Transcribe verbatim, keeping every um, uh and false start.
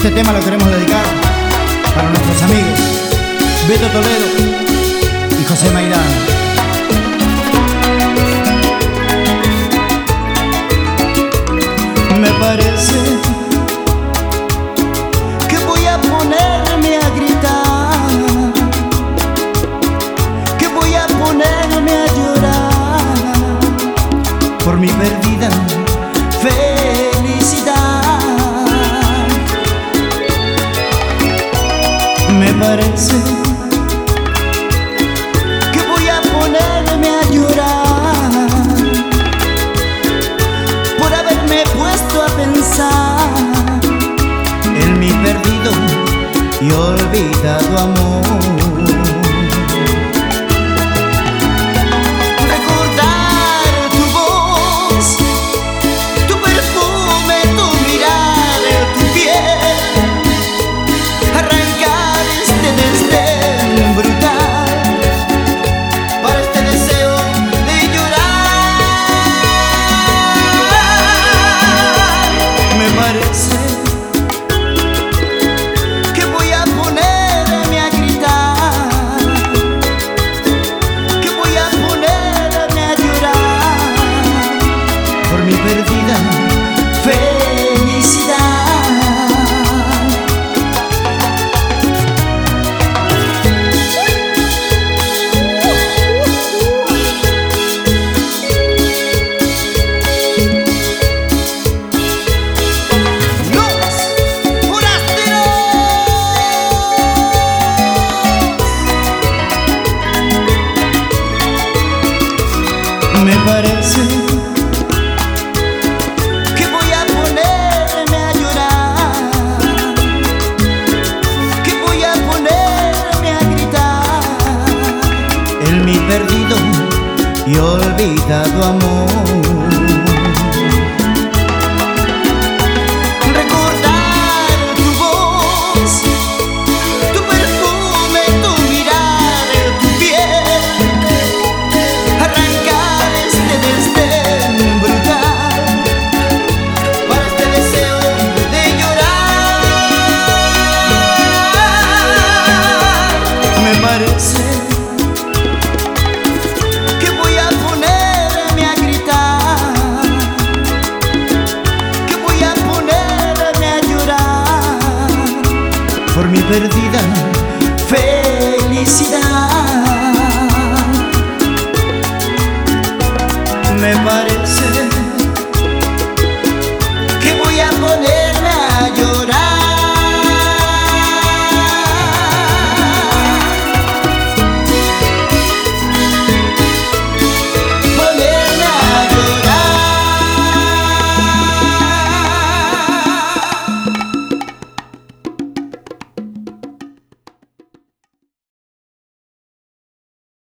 Este tema lo queremos dedicar para nuestros amigos Beto Toledo y José Maidana. Me parece que voy a ponerme a gritar, que voy a ponerme a llorar por mi perdida felicidad. Me parece que voy a ponerme a llorar por haberme puesto a pensar en mi perdido y olvidado amor. Que voy a ponerme a gritar, que voy a ponerme a llorar por mi perdida felicidad. Me parece que voy a ponerme a llorar, que voy a ponerme a gritar en mi perdido y olvidado amor.